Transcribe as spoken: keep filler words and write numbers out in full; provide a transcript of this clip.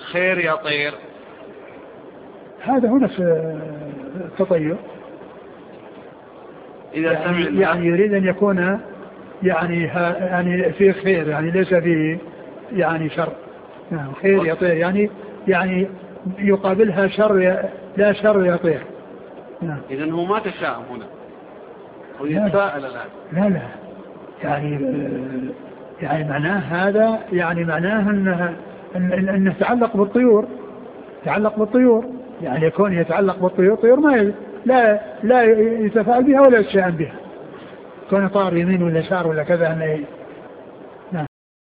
خير يا طير. هذا هنا في التطير. إذا يعني, سمع يعني يريد أن يكون يعني يعني فيه خير، يعني ليس فيه يعني شر. نعم خير يطير يعني يعني يقابلها شر، لا شر يطير. نعم. إذن هو ما تشاءم هنا ويتساءل الآن. لا لا يعني يعني معناه هذا، يعني معناه أنه أنه يتعلق بالطيور، يتعلق بالطيور، يعني يكون يتعلق بالطيور، طيور ما لا لا يتفاعل بها ولا يتشائم بها، كون طار يمين ولا يسار ولا كذا أنه